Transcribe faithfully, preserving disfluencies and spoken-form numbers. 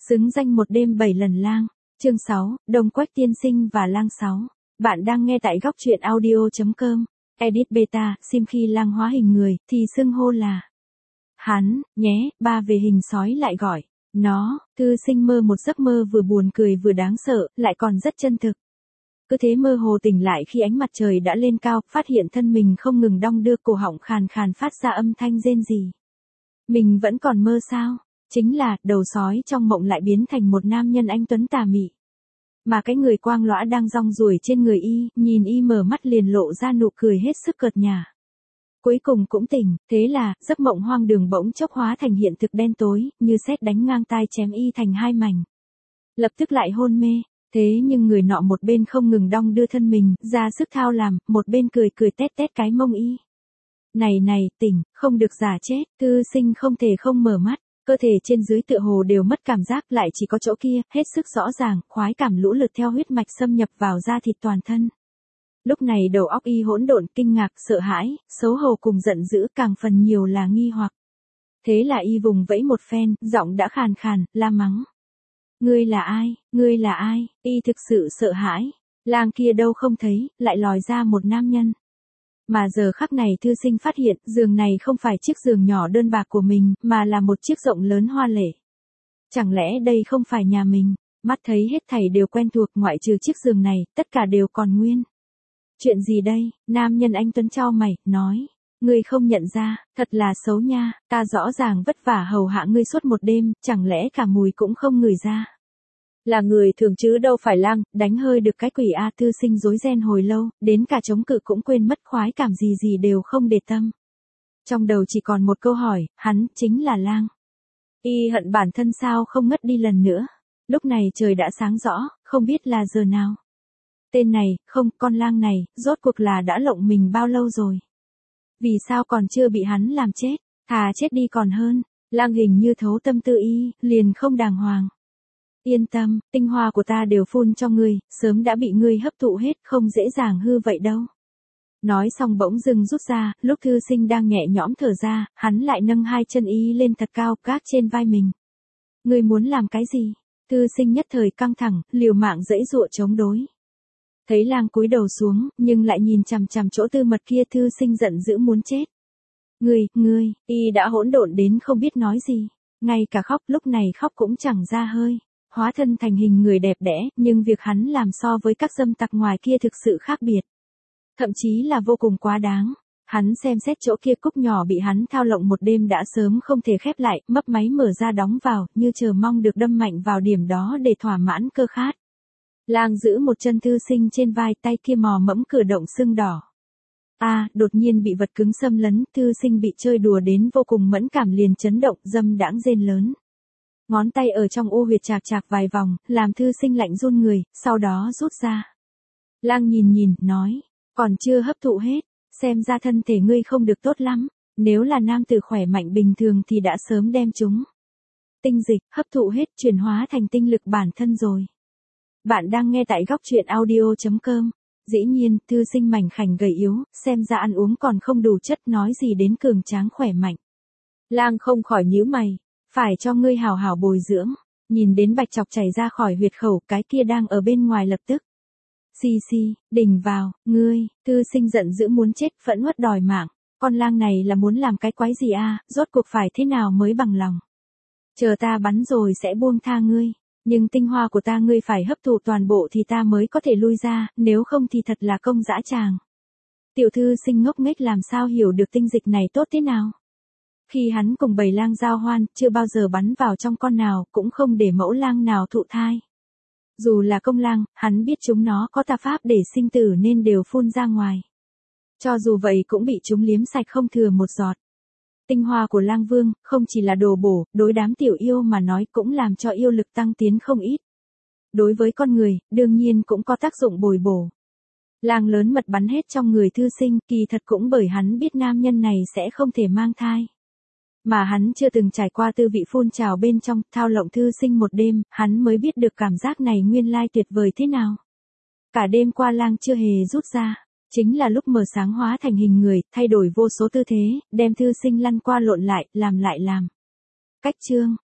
Xứng danh một đêm bảy lần lang. Chương sáu, Đông Quách tiên sinh và lang sáu. Bạn đang nghe tại góc truyện audio chấm com. Edit beta, sim khi lang hóa hình người, thì xưng hô là hắn, nhé, ba về hình sói lại gọi. Nó, thư sinh mơ một giấc mơ vừa buồn cười vừa đáng sợ, lại còn rất chân thực. Cứ thế mơ hồ tỉnh lại khi ánh mặt trời đã lên cao, phát hiện thân mình không ngừng đong đưa, cổ họng khàn khàn phát ra âm thanh rên rỉ. Mình vẫn còn mơ sao? Chính là, đầu sói trong mộng lại biến thành một nam nhân anh tuấn tà mị. Mà cái người quang lõa đang rong ruổi trên người y, nhìn y mở mắt liền lộ ra nụ cười hết sức cợt nhả. Cuối cùng cũng tỉnh, thế là, giấc mộng hoang đường bỗng chốc hóa thành hiện thực đen tối, như sét đánh ngang tai chém y thành hai mảnh. Lập tức lại hôn mê, thế nhưng người nọ một bên không ngừng đong đưa thân mình, ra sức thao làm, một bên cười cười tét tét cái mông y. Này này, tỉnh, không được giả chết, thư sinh không thể không mở mắt. Cơ thể trên dưới tựa hồ đều mất cảm giác, lại chỉ có chỗ kia, hết sức rõ ràng, khoái cảm lũ lượt theo huyết mạch xâm nhập vào da thịt toàn thân. Lúc này đầu óc y hỗn độn, kinh ngạc, sợ hãi, xấu hổ cùng giận dữ, càng phần nhiều là nghi hoặc. Thế là y vùng vẫy một phen, giọng đã khàn khàn, la mắng. Ngươi là ai, ngươi là ai, y thực sự sợ hãi. Lang kia đâu không thấy, lại lòi ra một nam nhân. Mà giờ khắc này thư sinh phát hiện, giường này không phải chiếc giường nhỏ đơn bạc của mình, mà là một chiếc rộng lớn hoa lệ. Chẳng lẽ đây không phải nhà mình? Mắt thấy hết thảy đều quen thuộc, ngoại trừ chiếc giường này, tất cả đều còn nguyên. Chuyện gì đây? Nam nhân anh tuấn chau mày, nói. Ngươi không nhận ra, thật là xấu nha, ta rõ ràng vất vả hầu hạ ngươi suốt một đêm, chẳng lẽ cả mùi cũng không ngửi ra. Là người thường chứ đâu phải lang, đánh hơi được cái quỷ A. Thư sinh rối ren hồi lâu, đến cả chống cự cũng quên mất, khoái cảm gì gì đều không để tâm. Trong đầu chỉ còn một câu hỏi, hắn chính là lang. Y hận bản thân sao không ngất đi lần nữa. Lúc này trời đã sáng rõ, không biết là giờ nào. Tên này, không, con lang này, rốt cuộc là đã lộng mình bao lâu rồi. Vì sao còn chưa bị hắn làm chết, thà chết đi còn hơn. Lang hình như thấu tâm tư y, liền không đàng hoàng. Yên tâm, tinh hoa của ta đều phun cho ngươi, sớm đã bị ngươi hấp thụ hết, không dễ dàng hư vậy đâu. Nói xong bỗng dưng rút ra, lúc thư sinh đang nhẹ nhõm thở ra, hắn lại nâng hai chân y lên thật cao, gác trên vai mình. Ngươi muốn làm cái gì? Thư sinh nhất thời căng thẳng, liều mạng giãy giụa chống đối. Thấy lang cúi đầu xuống, nhưng lại nhìn chằm chằm chỗ tư mật kia, thư sinh giận dữ muốn chết. Ngươi, ngươi, y đã hỗn độn đến không biết nói gì, ngay cả khóc lúc này khóc cũng chẳng ra hơi. Hóa thân thành hình người đẹp đẽ, nhưng việc hắn làm so với các dâm tặc ngoài kia thực sự khác biệt. Thậm chí là vô cùng quá đáng. Hắn xem xét chỗ kia cúc nhỏ bị hắn thao lộng một đêm đã sớm không thể khép lại, mấp máy mở ra đóng vào, như chờ mong được đâm mạnh vào điểm đó để thỏa mãn cơ khát. Lang giữ một chân thư sinh trên vai, tay kia mò mẫm cử động sưng đỏ. A, à, đột nhiên bị vật cứng xâm lấn, thư sinh bị chơi đùa đến vô cùng mẫn cảm liền chấn động, dâm đãng rên lớn. Ngón tay ở trong u huyệt chạc chạc vài vòng, làm thư sinh lạnh run người, sau đó rút ra. Lang nhìn nhìn, nói, còn chưa hấp thụ hết, xem ra thân thể ngươi không được tốt lắm, nếu là nam tử khỏe mạnh bình thường thì đã sớm đem chúng. Tinh dịch, hấp thụ hết, chuyển hóa thành tinh lực bản thân rồi. Bạn đang nghe tại góc truyện audio chấm com. Dĩ nhiên, thư sinh mảnh khảnh gầy yếu, xem ra ăn uống còn không đủ chất, nói gì đến cường tráng khỏe mạnh. Lang không khỏi nhíu mày. Phải cho ngươi hào hào bồi dưỡng, nhìn đến bạch chọc chảy ra khỏi huyệt khẩu, cái kia đang ở bên ngoài lập tức. Xì xì, đình vào, ngươi, thư sinh giận dữ muốn chết, phẫn uất đòi mạng, con lang này là muốn làm cái quái gì a, rốt cuộc phải thế nào mới bằng lòng. Chờ ta bắn rồi sẽ buông tha ngươi, nhưng tinh hoa của ta ngươi phải hấp thụ toàn bộ thì ta mới có thể lui ra, nếu không thì thật là công dã tràng. Tiểu thư sinh ngốc nghếch làm sao hiểu được tinh dịch này tốt thế nào. Khi hắn cùng bầy lang giao hoan, chưa bao giờ bắn vào trong con nào, cũng không để mẫu lang nào thụ thai. Dù là công lang, hắn biết chúng nó có tà pháp để sinh tử nên đều phun ra ngoài. Cho dù vậy cũng bị chúng liếm sạch không thừa một giọt. Tinh hoa của lang vương, không chỉ là đồ bổ, đối đám tiểu yêu mà nói cũng làm cho yêu lực tăng tiến không ít. Đối với con người, đương nhiên cũng có tác dụng bồi bổ. Lang lớn mật bắn hết trong người thư sinh, kỳ thật cũng bởi hắn biết nam nhân này sẽ không thể mang thai. Mà hắn chưa từng trải qua tư vị phun trào bên trong, thao lộng thư sinh một đêm, hắn mới biết được cảm giác này nguyên lai tuyệt vời thế nào. Cả đêm qua lang chưa hề rút ra, chính là lúc mở sáng hóa thành hình người, thay đổi vô số tư thế, đem thư sinh lăn qua lộn lại, làm lại làm. Cách chương,